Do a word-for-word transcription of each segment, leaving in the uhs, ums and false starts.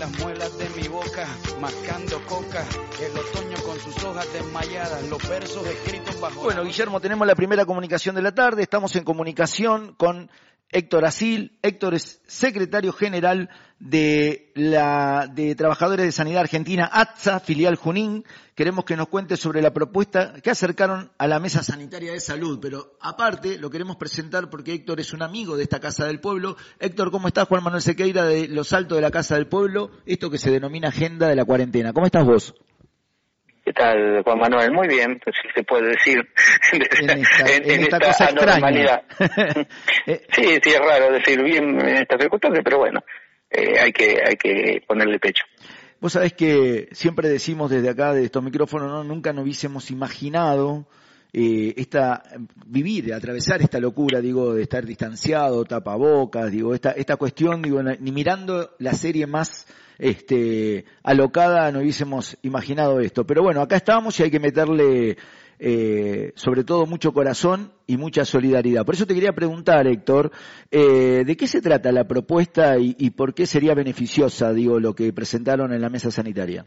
las muelas de mi boca, mascando coca, el otoño con sus hojas desmayadas, los versos escritos bajo... Bueno, Guillermo, tenemos la primera comunicación de la tarde, estamos en comunicación con Héctor Asil. Héctor es secretario general de la de Trabajadores de Sanidad Argentina, A T S A, filial Junín. Queremos que nos cuente sobre la propuesta que acercaron a la Mesa Sanitaria de Salud, pero aparte lo queremos presentar porque Héctor es un amigo de esta Casa del Pueblo. Héctor, ¿cómo estás? Juan Manuel Sequeira de Los Altos de la Casa del Pueblo, esto que se denomina Agenda de la Cuarentena. ¿Cómo estás vos? ¿Qué tal, Juan Manuel? Muy bien, pues si se puede decir, en esta, en, en esta, esta cosa anormalidad. extraña. sí, sí, es raro decir bien en estas circunstancias, pero bueno, eh, hay que hay que ponerle pecho. Vos sabés que siempre decimos desde acá, de estos micrófonos, ¿no? Nunca nos hubiésemos imaginado eh, esta vivir, atravesar esta locura, digo, de estar distanciado, tapabocas, digo, esta esta cuestión, digo, ni mirando la serie más este alocada no hubiésemos imaginado esto. Pero bueno, acá estamos y hay que meterle eh, sobre todo mucho corazón y mucha solidaridad. Por eso te quería preguntar, Héctor, eh, ¿de qué se trata la propuesta y, y por qué sería beneficiosa, digo, lo que presentaron en la mesa sanitaria?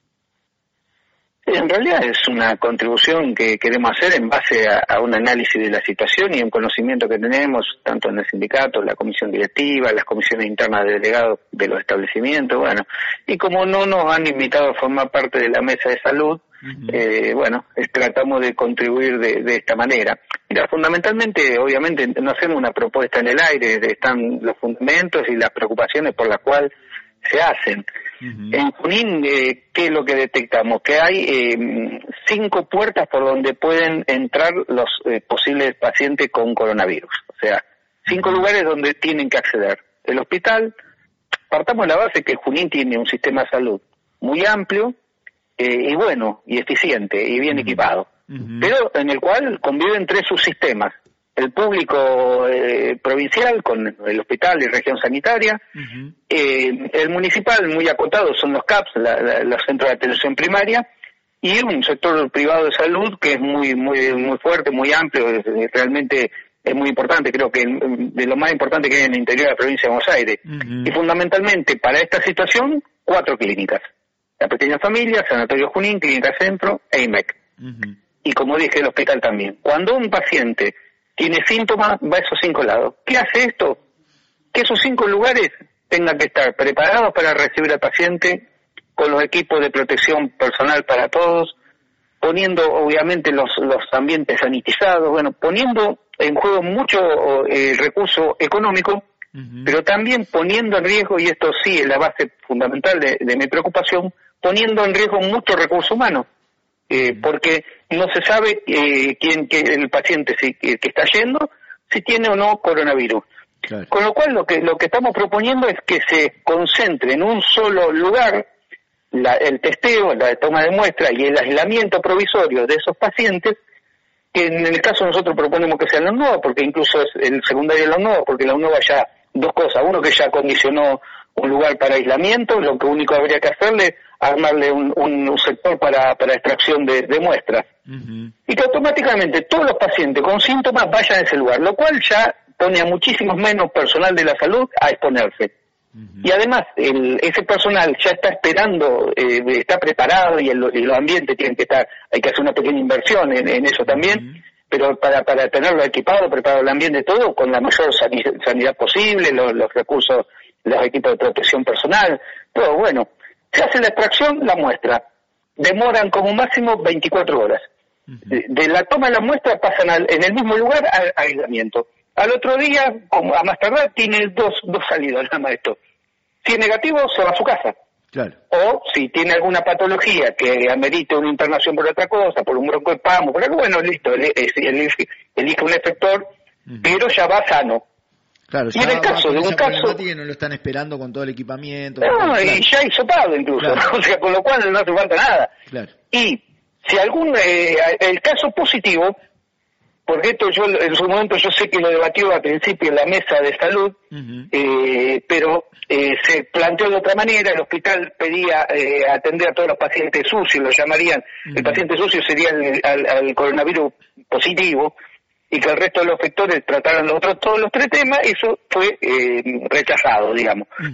En realidad es una contribución que queremos hacer en base a, a un análisis de la situación y un conocimiento que tenemos tanto en el sindicato, la comisión directiva, las comisiones internas de delegados de los establecimientos, bueno, y como no nos han invitado a formar parte de la mesa de salud, uh-huh. eh, bueno, es, tratamos de contribuir de, de esta manera. Mira, fundamentalmente, obviamente, no hacemos una propuesta en el aire, están los fundamentos y las preocupaciones por las cuales se hacen. Uh-huh. En Junín, eh, ¿qué es lo que detectamos? Que hay eh, cinco puertas por donde pueden entrar los eh, posibles pacientes con coronavirus. O sea, cinco uh-huh. lugares donde tienen que acceder. El hospital, partamos de la base que Junín tiene un sistema de salud muy amplio eh, y bueno, y eficiente y bien uh-huh. equipado, uh-huh. pero en el cual conviven tres subsistemas. El público eh, provincial con el hospital y región sanitaria, uh-huh. eh, el municipal muy acotado son los C A P S, la, la, los centros de atención primaria, y un sector privado de salud que es muy muy muy fuerte, muy amplio, es, realmente es muy importante, creo que de lo más importante que hay en el interior de la provincia de Buenos Aires. Uh-huh. Y fundamentalmente para esta situación, cuatro clínicas. La Pequeña Familia, Sanatorio Junín, Clínica Centro e I M E C. Uh-huh. Y como dije, el hospital también. Cuando un paciente tiene síntomas, va a esos cinco lados. ¿Qué hace esto? Que esos cinco lugares tengan que estar preparados para recibir al paciente, con los equipos de protección personal para todos, poniendo obviamente los, los ambientes sanitizados, bueno, poniendo en juego mucho eh, recurso económico, uh-huh. pero también poniendo en riesgo, y esto sí es la base fundamental de, de mi preocupación, poniendo en riesgo mucho recurso humano. Eh, porque no se sabe eh, quién, que el paciente si, que, que está yendo, si tiene o no coronavirus. Claro. Con lo cual lo que lo que estamos proponiendo es que se concentre en un solo lugar la, el testeo, la toma de muestra y el aislamiento provisorio de esos pacientes, que en el caso nosotros proponemos que sean los nuevos, porque incluso es el secundario de los nuevos, porque la nueva ya dos cosas, uno que ya acondicionó un lugar para aislamiento, lo que único habría que hacerle armarle un, un, un sector para, para extracción de, de muestras. Uh-huh. Y que automáticamente todos los pacientes con síntomas vayan a ese lugar, lo cual ya pone a muchísimos menos personal de la salud a exponerse. Uh-huh. Y además, el, ese personal ya está esperando, eh, está preparado y, el, y los ambientes tienen que estar, hay que hacer una pequeña inversión en, en eso también, uh-huh. pero para, para tenerlo equipado, preparado el ambiente, todo con la mayor sanidad, sanidad posible, los, los recursos, los equipos de protección personal, todo bueno. Se hace la extracción, la muestra. Demoran como máximo veinticuatro horas. Uh-huh. De, de la toma de la muestra pasan al, en el mismo lugar al aislamiento. Al otro día, como a más tardar, tiene dos, dos salidas, nada más esto. Si es negativo, se va a su casa. Claro. O si tiene alguna patología que amerite una internación por otra cosa, por un broncoespasmo, por algo, bueno, listo, elige, elige, elige un efector, uh-huh. pero ya va sano. Claro, y en el caso de un caso que no lo están esperando con todo el equipamiento. No, claro. y ya hizo pago incluso, claro. O sea, con lo cual no hace falta nada. Claro. Y si algún, eh, el caso positivo, porque esto yo en su momento yo sé que lo debatió al principio en la mesa de salud, uh-huh. eh, pero eh, se planteó de otra manera, el hospital pedía eh, atender a todos los pacientes sucios, lo llamarían, uh-huh. el paciente sucio sería el, al, al coronavirus positivo, y que el resto de los factores trataran los otros, todos los tres temas, eso fue eh, rechazado, digamos. Uh-huh.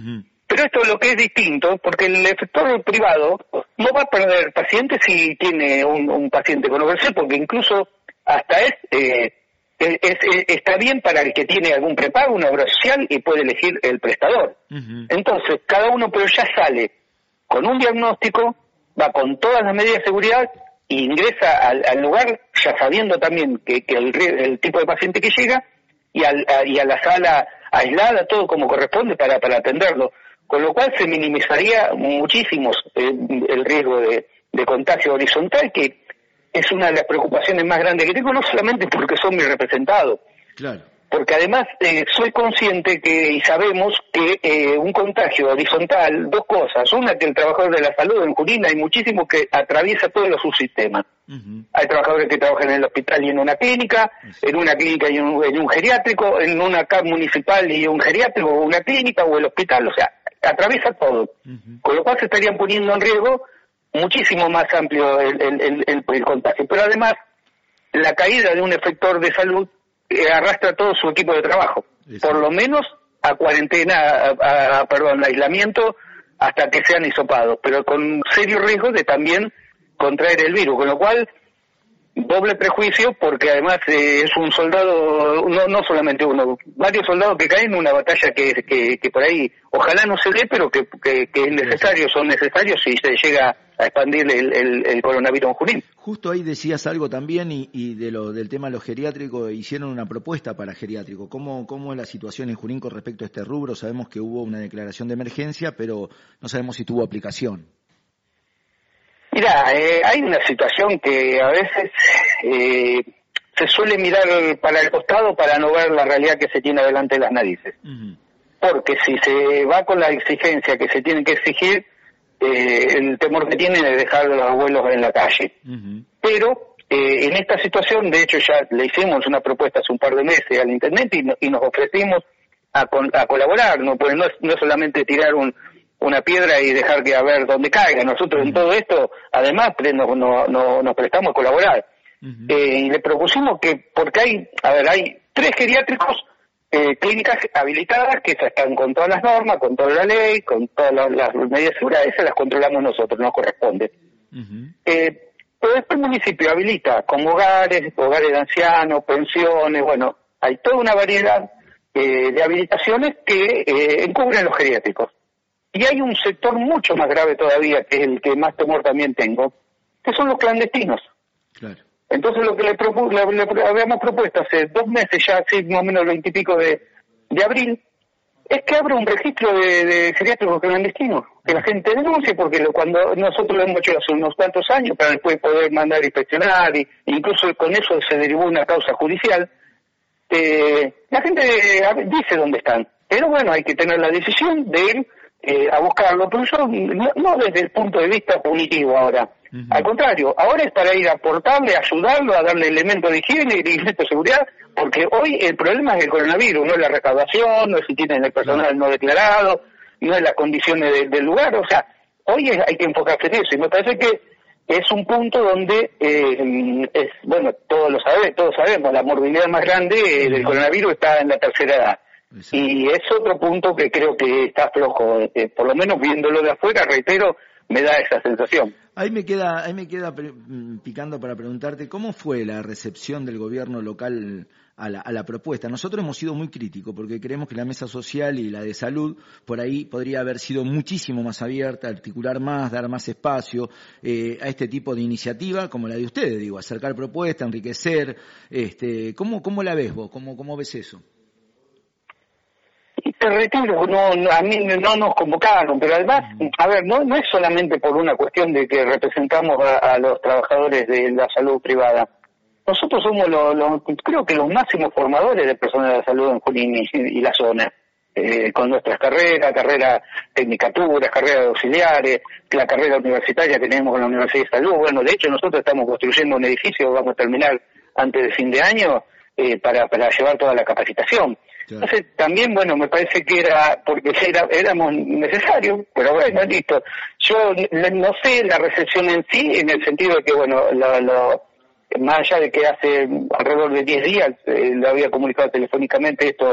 Pero esto es lo que es distinto, porque el efector privado no va a perder pacientes si tiene un, un paciente con obra social, porque incluso hasta es, eh, es, es, está bien para el que tiene algún prepago, una obra social, y puede elegir el prestador. Uh-huh. Entonces, cada uno pero ya sale con un diagnóstico, va con todas las medidas de seguridad, e ingresa al, al lugar ya sabiendo también que, que el, el tipo de paciente que llega, y, al, a, y a la sala aislada, todo como corresponde para, para atenderlo. Con lo cual se minimizaría muchísimo eh, el riesgo de, de contagio horizontal, que es una de las preocupaciones más grandes que tengo, no solamente porque son mis representados, claro. porque además eh, soy consciente que y sabemos que eh, un contagio horizontal, dos cosas, una que el trabajador de la salud en Junín hay muchísimo que atraviesa todos los subsistemas. Uh-huh. Hay trabajadores que trabajan en el hospital y en una clínica, uh-huh. en una clínica y en un, en un geriátrico, en una C A P municipal y un geriátrico, o una clínica o el hospital, o sea, atraviesa todo, uh-huh. con lo cual se estarían poniendo en riesgo muchísimo más amplio el, el, el, el, el contagio. Pero además, la caída de un efector de salud eh, arrastra todo su equipo de trabajo, Exacto. por lo menos a cuarentena, a, a, perdón, a aislamiento, hasta que sean hisopados, pero con serio riesgo de también contraer el virus, con lo cual doble prejuicio, porque además eh, es un soldado, no, no solamente uno, varios soldados que caen en una batalla que, que, que por ahí ojalá no se dé, pero que, que, que es necesario, son necesarios si se llega a expandir el, el, el coronavirus en Junín. Justo ahí decías algo también y, y de lo del tema de los geriátricos, hicieron una propuesta para geriátrico. ¿Cómo, ¿Cómo es la situación en Junín con respecto a este rubro? Sabemos que hubo una declaración de emergencia, pero no sabemos si tuvo aplicación. Mira, eh, hay una situación que a veces eh, se suele mirar para el costado para no ver la realidad que se tiene delante de las narices. Uh-huh. Porque si se va con la exigencia que se tiene que exigir, eh, el temor que tienen es dejar a los abuelos en la calle. Uh-huh. Pero eh, en esta situación, de hecho ya le hicimos una propuesta hace un par de meses al intendente y, no, y nos ofrecimos a, con, a colaborar, no, pues no es, no es solamente tirar un una piedra y dejar que a ver dónde caiga. Nosotros uh-huh. en todo esto, además, no, no, no, nos prestamos a colaborar. Uh-huh. Eh, y le propusimos que, porque hay, a ver, hay tres geriátricos, eh, clínicas habilitadas que están con todas las normas, con toda la ley, con todas las, las medidas de seguridad, esas las controlamos nosotros, nos corresponde. Uh-huh. Eh, pero después el municipio habilita como hogares, hogares de ancianos, pensiones, bueno, hay toda una variedad eh, de habilitaciones que eh, encubren los geriátricos. Y hay un sector mucho más grave todavía, que es el que más temor también tengo, que son los clandestinos. Claro. Entonces lo que le, propu- le, le habíamos propuesto hace dos meses ya, así más o menos el veintipico de, de abril, es que abra un registro de, de geriátricos clandestinos, que la gente denuncie, porque lo, cuando nosotros lo hemos hecho hace unos cuantos años, para después poder mandar a inspeccionar, y incluso con eso se derivó una causa judicial, eh, la gente dice dónde están, pero bueno, hay que tener la decisión de ir Eh, a buscarlo, pero yo no, no desde el punto de vista punitivo ahora, uh-huh. al contrario, ahora es para ir a aportarle, ayudarlo, a darle elementos de higiene y elementos de seguridad, porque hoy el problema es el coronavirus, no es la recaudación, no es si tienen el personal uh-huh. no declarado, no es las condiciones de, del lugar, o sea, hoy es, hay que enfocarse en eso, y me parece que es un punto donde, eh, es bueno, todos lo sabemos, todos sabemos, la morbilidad más grande eh, del coronavirus está en la tercera edad. Exacto. Y es otro punto que creo que está flojo, eh, por lo menos viéndolo de afuera, reitero, me da esa sensación. Ahí me queda, ahí me queda pre- picando para preguntarte, ¿cómo fue la recepción del gobierno local a la, a la propuesta? Nosotros hemos sido muy críticos porque creemos que la mesa social y la de salud por ahí podría haber sido muchísimo más abierta, articular más, dar más espacio eh, a este tipo de iniciativa como la de ustedes, digo, acercar propuestas, enriquecer. Este, ¿cómo, cómo la ves vos? ¿Cómo, cómo ves eso? Te retiro, no, no, a mí no nos convocaron, pero además, a ver, no, no es solamente por una cuestión de que representamos a, a los trabajadores de la salud privada. Nosotros somos, lo, lo, creo que los máximos formadores de personas de la salud en Junín y, y la zona, eh, con nuestras carreras, carreras tecnicaturas, carreras de auxiliares, la carrera universitaria que tenemos con la Universidad de Salud. Bueno, de hecho nosotros estamos construyendo un edificio, vamos a terminar antes de fin de año, eh, para, para llevar toda la capacitación. Entonces también, bueno, me parece que era, porque era, éramos necesarios, pero bueno, listo. Yo no sé la recepción en sí, en el sentido de que, bueno, lo, lo, más allá de que hace alrededor de diez días eh, lo había comunicado telefónicamente esto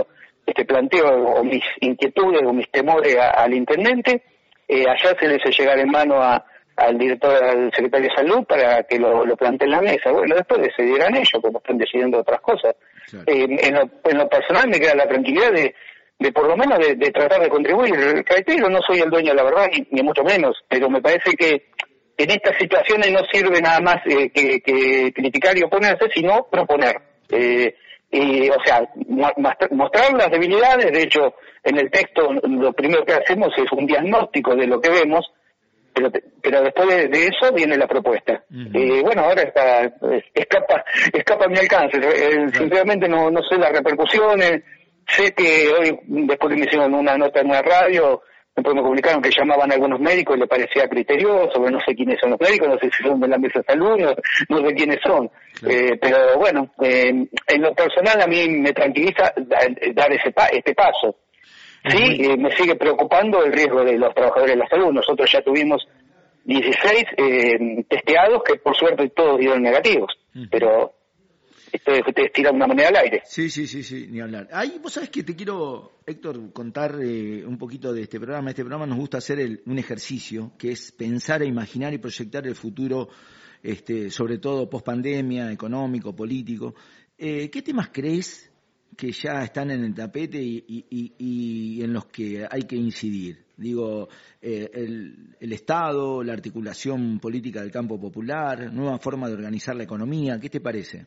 este planteo o mis inquietudes o mis temores a, al intendente, eh, allá se les hace llegar en mano a, al director, al secretario de Salud para que lo, lo plantee en la mesa. Bueno, después decidirán ellos, como están decidiendo otras cosas. Claro. Eh, en, lo, en lo personal me queda la tranquilidad de, de por lo menos de, de tratar de contribuir. Reitero, no soy el dueño de la verdad, ni, ni mucho menos, pero me parece que en estas situaciones no sirve nada más eh, que, que criticar y oponerse, sino proponer. Eh, y, o sea, mostrar las debilidades. De hecho, en el texto lo primero que hacemos es un diagnóstico de lo que vemos, pero, pero después de, de eso viene la propuesta. Uh-huh. Eh, bueno, ahora está, escapa, escapa mi alcance. Eh, uh-huh. Sinceramente no, no sé las repercusiones. Sé que hoy, después que me hicieron una nota en una radio, después me comunicaron que llamaban a algunos médicos y le parecía criterioso, pero no sé quiénes son los médicos, no sé si son de la mesa de salud, no, no sé quiénes son. Claro. Eh, pero bueno, eh, en lo personal a mí me tranquiliza dar ese pa este paso. Sí, eh, me sigue preocupando el riesgo de los trabajadores de la salud. Nosotros ya tuvimos dieciséis eh, testeados que por suerte todos dieron negativos, uh-huh. pero esto es tirar una moneda al aire. Sí, sí, sí, sí, ni hablar. Ahí vos sabés que te quiero, Héctor, contar eh, un poquito de este programa. Este programa nos gusta hacer el, un ejercicio que es pensar e imaginar y proyectar el futuro, este, sobre todo post pandemia, económico, político. Eh, ¿Qué temas crees que ya están en el tapete y, y, y, y en los que hay que incidir? Digo, eh, el, el Estado, la articulación política del campo popular, nueva forma de organizar la economía. ¿Qué te parece?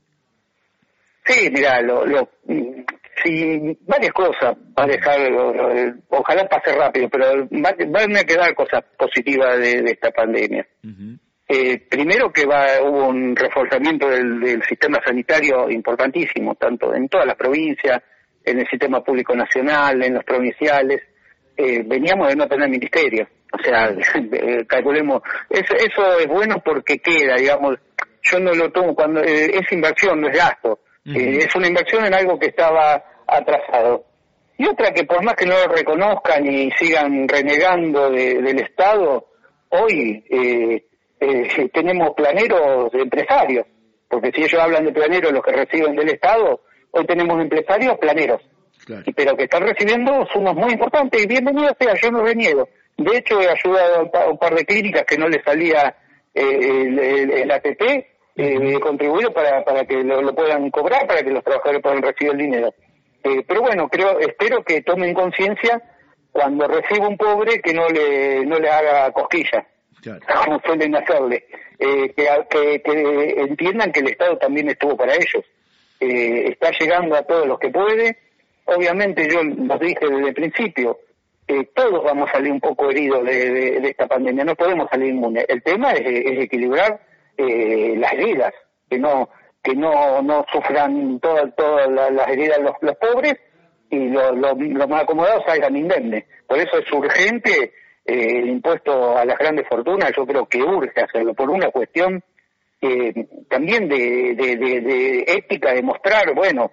Sí, mira, lo, lo, sí, varias cosas va a dejar, ojalá pase rápido, pero va, van a quedar cosas positivas de, de esta pandemia. Uh-huh. Eh, primero que va hubo un reforzamiento del, del sistema sanitario importantísimo, tanto en todas las provincias, en el sistema público nacional, en los provinciales. Eh, veníamos de no tener ministerio, o sea, eh, calculemos, eso, eso es bueno porque queda, digamos, yo no lo tomo cuando eh, es inversión, no es gasto. Uh-huh. Eh, es una inversión en algo que estaba atrasado. Y otra que por más que no lo reconozcan y sigan renegando de, del Estado, hoy eh, eh, tenemos planeros empresarios, porque si ellos hablan de planeros los que reciben del Estado, hoy tenemos empresarios planeros, claro. y, pero que están recibiendo sumas muy importantes y bienvenido sea, yo no reniego. De hecho he ayudado a un par de clínicas que no les salía eh, el, el, el A T P, Eh, contribuido para para que lo, lo puedan cobrar, para que los trabajadores puedan recibir el dinero. Eh, pero bueno, creo, espero que tomen conciencia cuando reciba un pobre que no le no le haga cosquillas, claro. como suelen hacerle, eh, que, que, que entiendan que el Estado también estuvo para ellos. Eh, está llegando a todos los que puede. Obviamente yo los dije desde el principio, eh, todos vamos a salir un poco heridos de, de, de esta pandemia, no podemos salir inmunes. El tema es, es equilibrar Eh, las heridas, que no que no no sufran todas todas las heridas los, los pobres y los lo, lo más acomodados salgan indemnes. Por eso es urgente eh, el impuesto a las grandes fortunas, yo creo que urge hacerlo, por una cuestión eh, también de, de, de, de ética, de mostrar, bueno,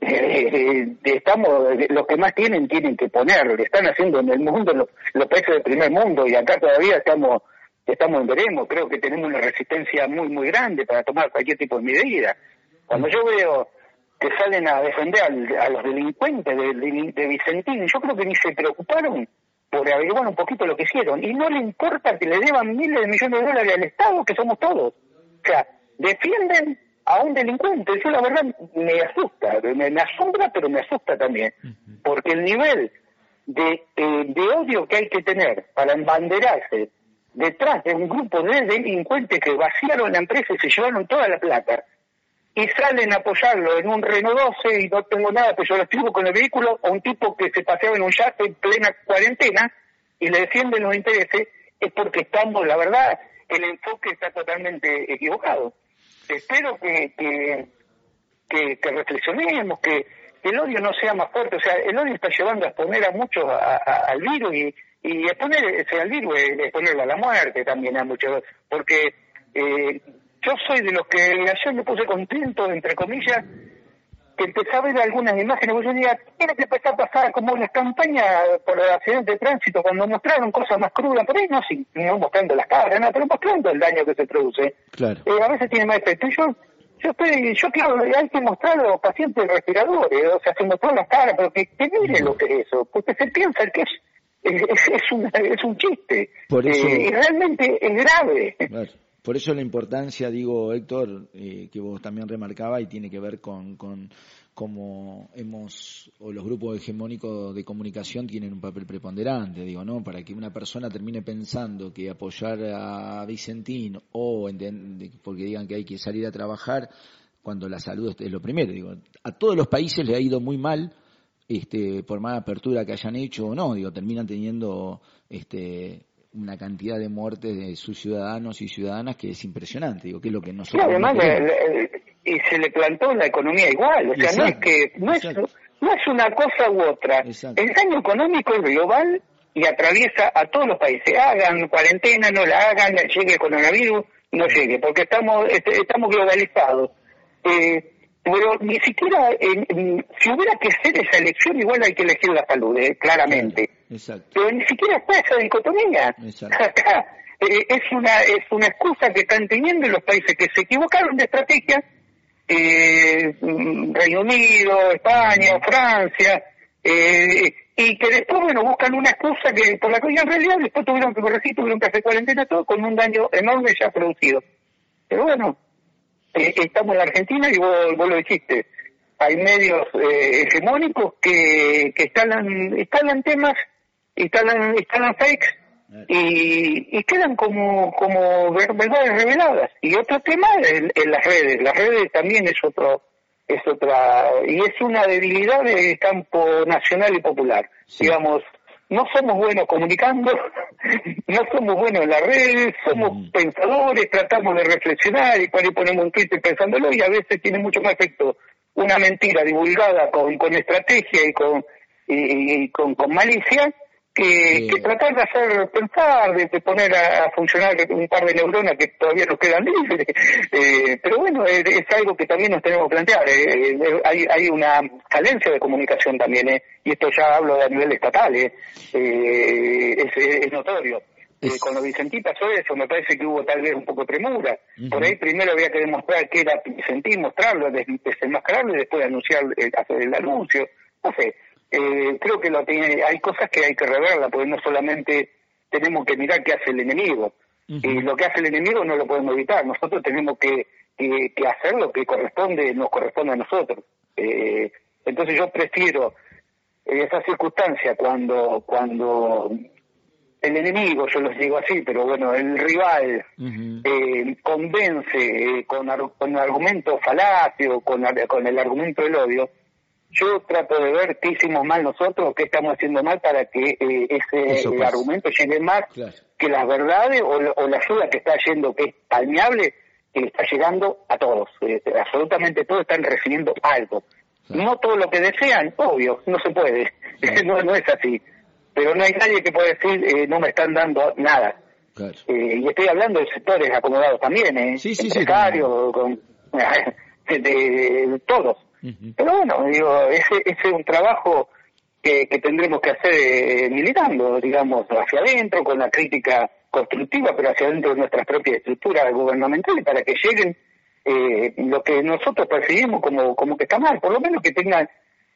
eh, estamos los que más tienen, tienen que poner, lo están haciendo en el mundo los, los países del primer mundo, y acá todavía estamos Estamos en veremos, creo que tenemos una resistencia muy, muy grande para tomar cualquier tipo de medida. Cuando yo veo que salen a defender al, a los delincuentes de, de, de Vicentín, yo creo que ni se preocuparon por averiguar un poquito lo que hicieron, y no le importa que le deban miles de millones de dólares al Estado, que somos todos. O sea, defienden a un delincuente. Eso la verdad me asusta, me, me asombra, pero me asusta también, porque el nivel de, eh, de odio que hay que tener para embanderarse detrás de un grupo de delincuentes que vaciaron la empresa y se llevaron toda la plata, y salen a apoyarlo en un Renault doce, y no tengo nada peyorativo con el vehículo, o un tipo que se paseaba en un yate en plena cuarentena y le defienden los intereses, es porque estamos, la verdad, el enfoque está totalmente equivocado. Espero que que, que, que reflexionemos, que, que el odio no sea más fuerte. O sea, el odio está llevando a exponer a muchos a, a, al virus, y Y exponerse al virus es exponerlo a la muerte también a muchos, porque eh, yo soy de los que ayer me puse contento, entre comillas, que empecé a ver algunas imágenes, porque yo diría, tiene que empezar a pasar como las campañas por el accidente de tránsito, cuando mostraron cosas más crudas, por ahí no, sí, no mostrando las caras, no, pero mostrando el daño que se produce. Claro. Eh, a veces tiene más efecto. Y yo, Yo estoy, yo claro, hay que mostrar a los pacientes respiradores, o sea, se mostró las caras, pero que, que miren lo que es eso, porque se piensa que es es, es, una, es un chiste, por eso, eh, y realmente es grave. Claro, por eso la importancia, digo, Héctor, eh, que vos también remarcaba, y tiene que ver con, con cómo hemos, o los grupos hegemónicos de comunicación tienen un papel preponderante, digo, ¿no? Para que una persona termine pensando que apoyar a Vicentín, o porque digan que hay que salir a trabajar, cuando la salud es lo primero, digo, a todos los países le ha ido muy mal, este, por más apertura que hayan hecho o no, digo, terminan teniendo este una cantidad de muertes de sus ciudadanos y ciudadanas que es impresionante, digo, que es lo que nosotros... Sí, además, no le, le, y se le plantó la economía igual, o sea, exacto, no es que, no es, no es una cosa u otra, exacto. El daño económico es global y atraviesa a todos los países, hagan cuarentena, no la hagan, llegue el coronavirus, no llegue, porque estamos, estamos globalizados. Eh, Pero ni siquiera, eh, si hubiera que hacer esa elección, igual hay que elegir la salud, eh, claramente. Exacto. Pero ni siquiera está esa dicotomía. Acá, eh, es una es una excusa que están teniendo los países que se equivocaron de estrategia, eh, Reino Unido, España, Francia, eh, y que después, bueno, buscan una excusa que por la que en realidad después tuvieron que corregir, tuvieron que hacer cuarentena, todo con un daño enorme ya producido. Pero bueno, Eh, estamos en la Argentina y vos, vos lo dijiste, hay medios eh, hegemónicos que, que instalan, instalan temas, instalan, instalan fakes y, y quedan como, como verdades reveladas. Y otro tema en, en las redes, las redes también es otro, es otra, y es una debilidad del campo nacional y popular. Sí. Digamos, no somos buenos comunicando, no somos buenos en las redes, somos mm. pensadores, tratamos de reflexionar y por ahí ponemos un tweet pensándolo y a veces tiene mucho más efecto una mentira divulgada con, con estrategia y con y, y con, con malicia que, sí. que tratar de hacer pensar, de, de poner a, a funcionar un par de neuronas que todavía nos quedan libres. Eh, pero bueno, es, es algo que también nos tenemos que plantear. Eh, eh, hay, hay una carencia de comunicación también, eh, y esto ya hablo a nivel estatal, eh, eh, es, es notorio. Eh, con los Vicentín pasó eso, me parece que hubo tal vez un poco de premura. Uh-huh. Por ahí primero había que demostrar que era Vicentín, mostrarlo, des, desenmascararlo y después anunciar, eh, hacer el anuncio. No sé. Eh, creo que lo tiene, hay cosas que hay que reverla, porque no solamente tenemos que mirar qué hace el enemigo, uh-huh. y lo que hace el enemigo no lo podemos evitar, nosotros tenemos que, que, que hacer lo que corresponde, nos corresponde a nosotros. Eh, entonces yo prefiero esa circunstancia cuando cuando el enemigo, yo los digo así, pero bueno, el rival uh-huh. eh, convence eh, con, con argumentos falacios, con, con el argumento del odio. Yo trato de ver qué hicimos mal nosotros, qué estamos haciendo mal para que eh, ese eh, argumento llegue más, claro. que las verdades o, o la ayuda que está yendo, que es palmeable, que está llegando a todos. Eh, absolutamente todos están recibiendo algo. Claro. No todo lo que desean, obvio, no se puede. Claro. no, no es así. Pero no hay nadie que pueda decir, eh, no me están dando nada. Claro. Eh, y estoy hablando de sectores acomodados también, ¿eh? Sí, sí, empresarios, sí, con, de, de, de todos. Uh-huh. Pero bueno, digo, ese, ese es un trabajo que, que tendremos que hacer eh, militando, digamos, hacia adentro, con la crítica constructiva, pero hacia adentro de nuestras propias estructuras gubernamentales, para que lleguen eh, lo que nosotros percibimos como, como que está mal, por lo menos que tengan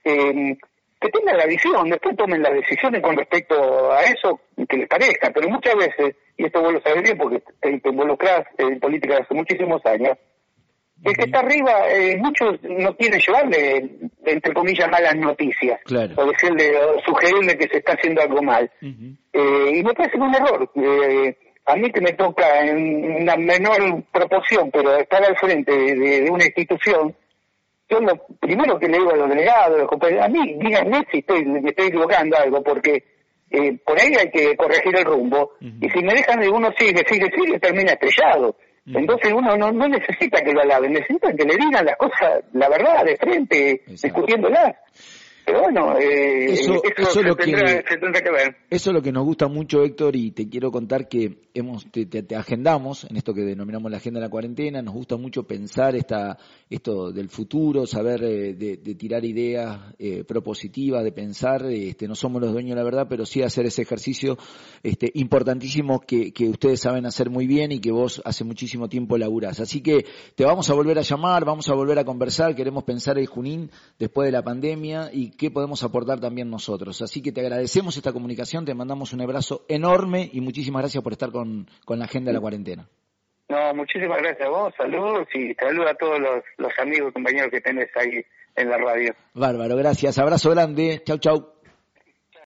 eh, que tengan la visión, después tomen las decisiones con respecto a eso que les parezca, pero muchas veces, y esto vos lo sabés bien porque te, te involucrás en política hace muchísimos años, el que está arriba, eh, muchos no quieren llevarle, entre comillas, malas noticias, claro. o decirle, o sugerirle que se está haciendo algo mal. Uh-huh. Eh, y me parece un error. Eh, a mí que me toca en una menor proporción, pero estar al frente de, de una institución, yo lo primero que le digo a los delegados, a los compañeros, a mí, díganme si estoy, me estoy equivocando algo, porque eh, por ahí hay que corregir el rumbo, uh-huh. y si me dejan de uno sigue, sigue, sigue, termina estrellado. Entonces uno no, no necesita que lo alaben, necesita que le digan las cosas, la verdad, de frente, discutiéndolas. Pero bueno, eh, eso, eso, eso se, lo tendrá, que, se tendrá que ver. Eso es lo que nos gusta mucho, Héctor, y te quiero contar que hemos te, te, te agendamos en esto que denominamos la agenda de la cuarentena. Nos gusta mucho pensar esta esto del futuro, saber eh, de, de tirar ideas eh, propositivas, de pensar. Este, no somos los dueños de la verdad, pero sí hacer ese ejercicio este, importantísimo que, que ustedes saben hacer muy bien y que vos hace muchísimo tiempo laburás. Así que te vamos a volver a llamar, vamos a volver a conversar. Queremos pensar el Junín después de la pandemia y qué podemos aportar también nosotros. Así que te agradecemos esta comunicación, te mandamos un abrazo enorme y muchísimas gracias por estar con, con la agenda de la cuarentena. No, muchísimas gracias a vos, saludos y saludos a todos los, los amigos y compañeros que tenés ahí en la radio. Bárbaro, gracias, abrazo grande, chau chau.